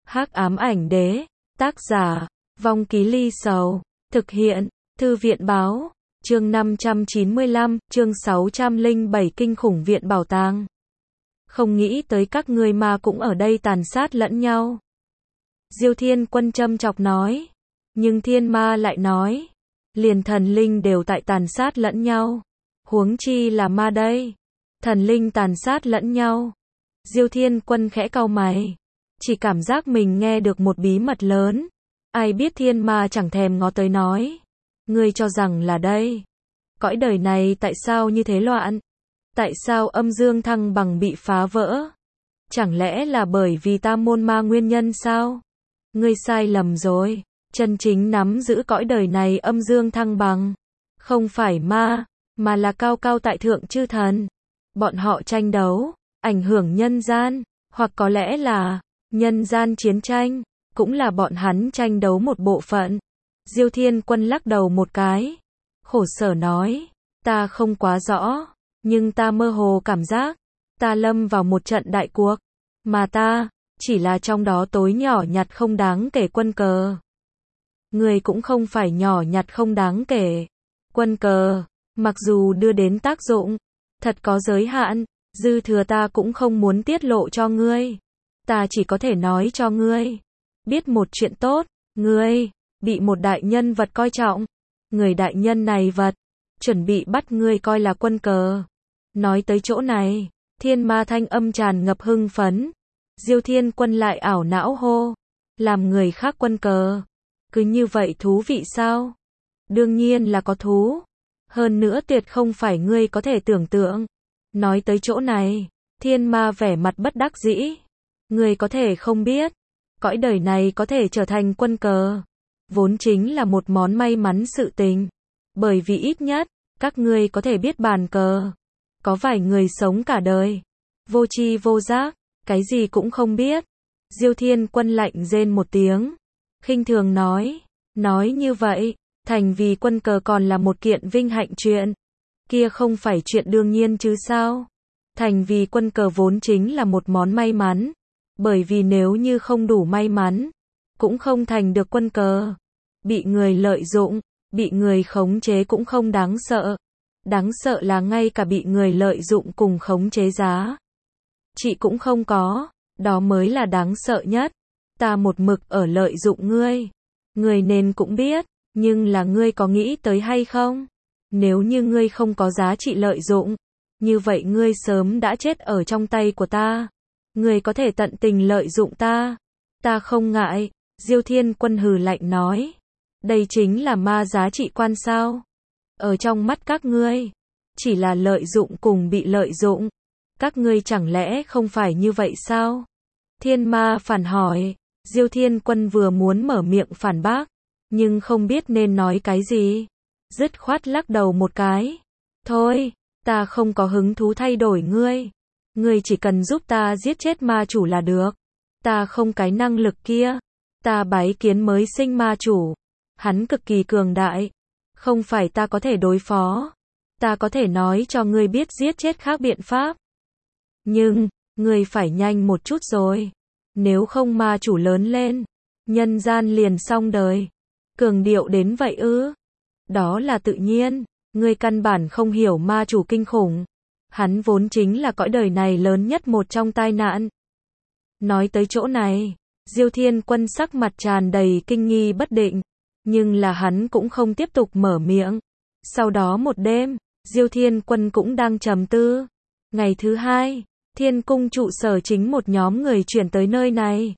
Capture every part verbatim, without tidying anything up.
Hắc ám ảnh đế, tác giả, Vong Ký Ly Sầu, thực hiện, Thư viện báo, chương năm trăm chín mươi lăm, chương sáu trăm lẻ bảy kinh khủng viện bảo tàng. Không nghĩ tới các ngươi ma cũng ở đây tàn sát lẫn nhau. Diêu Thiên Quân châm chọc nói, nhưng thiên ma lại nói, liền thần linh đều tại tàn sát lẫn nhau, huống chi là ma đây, thần linh tàn sát lẫn nhau. Diêu Thiên Quân khẽ cau mày, chỉ cảm giác mình nghe được một bí mật lớn, ai biết thiên ma chẳng thèm ngó tới nói, ngươi cho rằng là đây, cõi đời này tại sao như thế loạn, tại sao âm dương thăng bằng bị phá vỡ, chẳng lẽ là bởi vì ta môn ma nguyên nhân sao? Ngươi sai lầm rồi, chân chính nắm giữ cõi đời này âm dương thăng bằng, không phải ma, mà là cao cao tại thượng chư thần. Bọn họ tranh đấu, ảnh hưởng nhân gian, hoặc có lẽ là nhân gian chiến tranh, cũng là bọn hắn tranh đấu một bộ phận. Diêu Thiên Quân lắc đầu một cái, khổ sở nói, ta không quá rõ, nhưng ta mơ hồ cảm giác, ta lâm vào một trận đại cuộc, mà ta chỉ là trong đó tối nhỏ nhặt không đáng kể quân cờ. Người cũng không phải nhỏ nhặt không đáng kể. Quân cờ, mặc dù đưa đến tác dụng, thật có giới hạn, dư thừa ta cũng không muốn tiết lộ cho ngươi. Ta chỉ có thể nói cho ngươi, biết một chuyện tốt, ngươi bị một đại nhân vật coi trọng. Người đại nhân này vật, chuẩn bị bắt ngươi coi là quân cờ. Nói tới chỗ này, thiên ma thanh âm tràn ngập hưng phấn. Diêu Thiên Quân lại ảo não hô, làm người khác quân cờ, cứ như vậy thú vị sao? Đương nhiên là có thú, hơn nữa tuyệt không phải ngươi có thể tưởng tượng. Nói tới chỗ này, thiên ma vẻ mặt bất đắc dĩ, ngươi có thể không biết, cõi đời này có thể trở thành quân cờ, vốn chính là một món may mắn sự tình, bởi vì ít nhất, các ngươi có thể biết bàn cờ. Có vài người sống cả đời, vô tri vô giác, cái gì cũng không biết. Diêu Thiên Quân lạnh rên một tiếng, khinh thường nói, nói như vậy, thành vì quân cờ còn là một kiện vinh hạnh chuyện, kia không phải chuyện đương nhiên chứ sao? Thành vì quân cờ vốn chính là một món may mắn, bởi vì nếu như không đủ may mắn, cũng không thành được quân cờ. Bị người lợi dụng, bị người khống chế cũng không đáng sợ, đáng sợ là ngay cả bị người lợi dụng cùng khống chế giá chị cũng không có, đó mới là đáng sợ nhất. Ta một mực ở lợi dụng ngươi, ngươi nên cũng biết, nhưng là ngươi có nghĩ tới hay không? Nếu như ngươi không có giá trị lợi dụng, như vậy ngươi sớm đã chết ở trong tay của ta. Ngươi có thể tận tình lợi dụng ta, ta không ngại. Diêu Thiên Quân hừ lạnh nói, đây chính là ma giá trị quan sao? Ở trong mắt các ngươi, chỉ là lợi dụng cùng bị lợi dụng. Các ngươi chẳng lẽ không phải như vậy sao? Thiên ma phản hỏi. Diêu Thiên Quân vừa muốn mở miệng phản bác, nhưng không biết nên nói cái gì, dứt khoát lắc đầu một cái. Thôi, ta không có hứng thú thay đổi ngươi. Ngươi chỉ cần giúp ta giết chết ma chủ là được. Ta không cái năng lực kia. Ta bái kiến mới sinh ma chủ. Hắn cực kỳ cường đại. Không phải ta có thể đối phó. Ta có thể nói cho ngươi biết giết chết khác biện pháp. Nhưng, ngươi phải nhanh một chút rồi. Nếu không ma chủ lớn lên, nhân gian liền xong đời. Cường điệu đến vậy ư? Đó là tự nhiên, ngươi căn bản không hiểu ma chủ kinh khủng. Hắn vốn chính là cõi đời này lớn nhất một trong tai nạn. Nói tới chỗ này, Diêu Thiên Quân sắc mặt tràn đầy kinh nghi bất định, nhưng là hắn cũng không tiếp tục mở miệng. Sau đó một đêm, Diêu Thiên Quân cũng đang trầm tư. Ngày thứ hai, Thiên Cung trụ sở chính một nhóm người chuyển tới nơi này.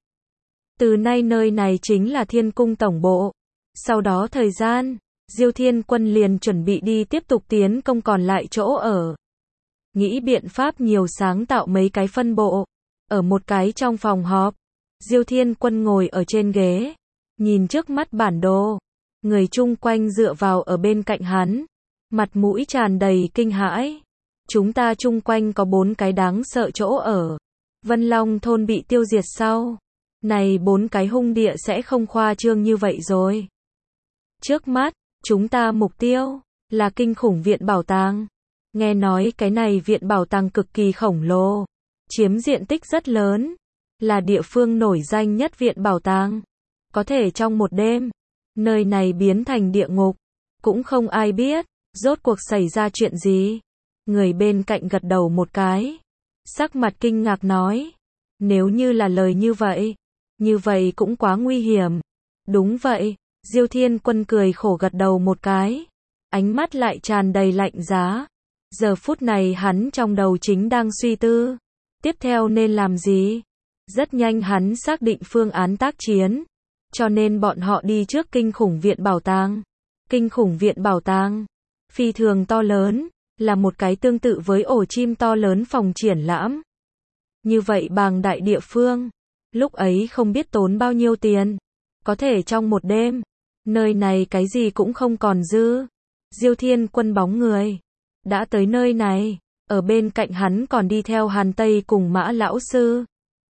Từ nay nơi này chính là Thiên Cung tổng bộ. Sau đó thời gian, Diêu Thiên Quân liền chuẩn bị đi tiếp tục tiến công còn lại chỗ ở. Nghĩ biện pháp nhiều sáng tạo mấy cái phân bộ. Ở một cái trong phòng họp, Diêu Thiên Quân ngồi ở trên ghế, nhìn trước mắt bản đồ. Người chung quanh dựa vào ở bên cạnh hắn, mặt mũi tràn đầy kinh hãi. Chúng ta chung quanh có bốn cái đáng sợ chỗ ở. Vân Long thôn bị tiêu diệt sau. Này bốn cái hung địa sẽ không khoa trương như vậy rồi. Trước mắt, chúng ta mục tiêu là kinh khủng viện bảo tàng. Nghe nói cái này viện bảo tàng cực kỳ khổng lồ, chiếm diện tích rất lớn, là địa phương nổi danh nhất viện bảo tàng. Có thể trong một đêm, nơi này biến thành địa ngục, cũng không ai biết, rốt cuộc xảy ra chuyện gì. Người bên cạnh gật đầu một cái, sắc mặt kinh ngạc nói, nếu như là lời như vậy, như vậy cũng quá nguy hiểm. Đúng vậy, Diêu Thiên Quân cười khổ gật đầu một cái, ánh mắt lại tràn đầy lạnh giá. Giờ phút này hắn trong đầu chính đang suy tư, tiếp theo nên làm gì? Rất nhanh hắn xác định phương án tác chiến, cho nên bọn họ đi trước kinh khủng viện bảo tàng. Kinh khủng viện bảo tàng, phi thường to lớn, là một cái tương tự với ổ chim to lớn phòng triển lãm. Như vậy bàng đại địa phương, lúc ấy không biết tốn bao nhiêu tiền, có thể trong một đêm, nơi này cái gì cũng không còn dư. Diêu Thiên Quân bóng người đã tới nơi này, ở bên cạnh hắn còn đi theo Hàn Tây cùng Mã lão sư.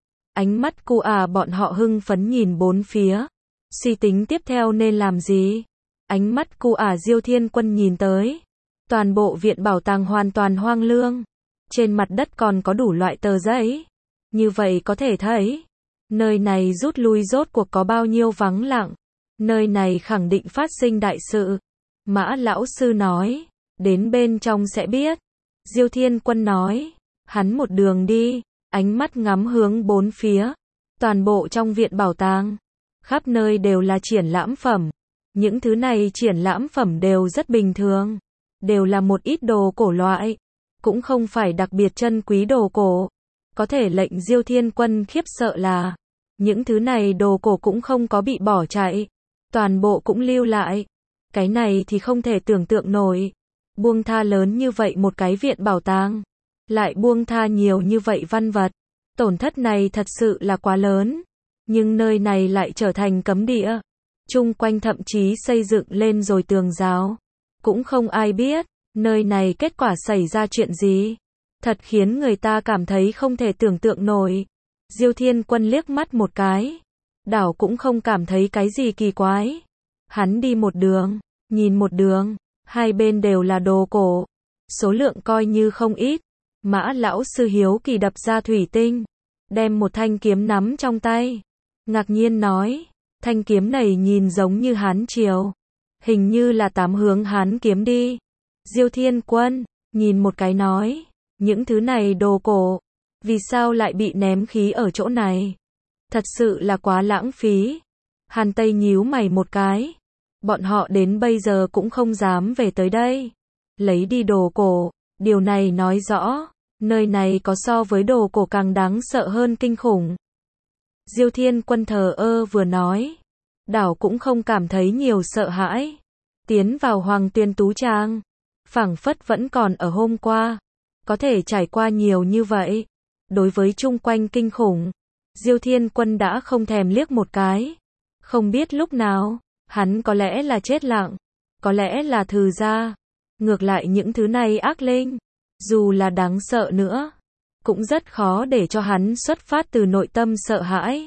Ánh mắt cu à bọn họ hưng phấn nhìn bốn phía, suy tính tiếp theo nên làm gì. Ánh mắt cu à Diêu Thiên Quân nhìn tới, toàn bộ viện bảo tàng hoàn toàn hoang lương, trên mặt đất còn có đủ loại tờ giấy. Như vậy có thể thấy, nơi này rút lui rốt cuộc có bao nhiêu vắng lặng, nơi này khẳng định phát sinh đại sự. Mã lão sư nói, đến bên trong sẽ biết. Diêu Thiên Quân nói, hắn một đường đi, ánh mắt ngắm hướng bốn phía, toàn bộ trong viện bảo tàng, khắp nơi đều là triển lãm phẩm. Những thứ này triển lãm phẩm đều rất bình thường, đều là một ít đồ cổ loại, cũng không phải đặc biệt chân quý đồ cổ. Có thể lệnh Diêu Thiên Quân khiếp sợ là, những thứ này đồ cổ cũng không có bị bỏ chạy, toàn bộ cũng lưu lại. Cái này thì không thể tưởng tượng nổi, buông tha lớn như vậy một cái viện bảo tàng, lại buông tha nhiều như vậy văn vật, tổn thất này thật sự là quá lớn. Nhưng nơi này lại trở thành cấm địa, chung quanh thậm chí xây dựng lên rồi tường rào, cũng không ai biết, nơi này kết quả xảy ra chuyện gì. Thật khiến người ta cảm thấy không thể tưởng tượng nổi. Diêu Thiên Quân liếc mắt một cái, đảo cũng không cảm thấy cái gì kỳ quái. Hắn đi một đường, nhìn một đường, hai bên đều là đồ cổ, số lượng coi như không ít. Mã lão sư hiếu kỳ đập ra thủy tinh, đem một thanh kiếm nắm trong tay, ngạc nhiên nói, thanh kiếm này nhìn giống như Hán triều, hình như là tám hướng Hán kiếm đi. Diêu Thiên Quân nhìn một cái nói, những thứ này đồ cổ, vì sao lại bị ném khí ở chỗ này? Thật sự là quá lãng phí. Hàn Tây nhíu mày một cái, bọn họ đến bây giờ cũng không dám về tới đây, lấy đi đồ cổ, điều này nói rõ, nơi này có so với đồ cổ càng đáng sợ hơn kinh khủng. Diêu Thiên Quân thờ ơ vừa nói, đảo cũng không cảm thấy nhiều sợ hãi. Tiến vào Hoàng Tuyên Tú Trang, phảng phất vẫn còn ở hôm qua, có thể trải qua nhiều như vậy. Đối với chung quanh kinh khủng, Diêu Thiên Quân đã không thèm liếc một cái. Không biết lúc nào, hắn có lẽ là chết lặng, có lẽ là thừ ra. Ngược lại những thứ này ác linh, dù là đáng sợ nữa, cũng rất khó để cho hắn xuất phát từ nội tâm sợ hãi.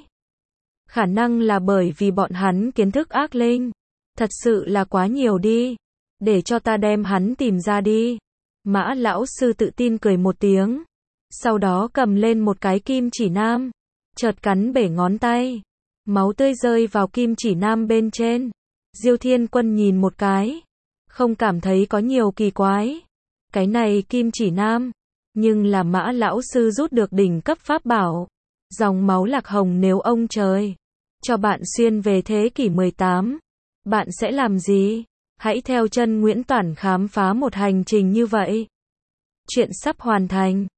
Khả năng là bởi vì bọn hắn kiến thức ác linh, thật sự là quá nhiều đi. Để cho ta đem hắn tìm ra đi. Mã lão sư tự tin cười một tiếng, sau đó cầm lên một cái kim chỉ nam, chợt cắn bể ngón tay, máu tươi rơi vào kim chỉ nam bên trên. Diêu Thiên Quân nhìn một cái, không cảm thấy có nhiều kỳ quái. Cái này kim chỉ nam, nhưng là Mã lão sư rút được đỉnh cấp pháp bảo, dòng máu lạc hồng. Nếu ông trời cho bạn xuyên về thế kỷ mười tám, bạn sẽ làm gì? Hãy theo chân Nguyễn Toản khám phá một hành trình như vậy. Chuyện sắp hoàn thành.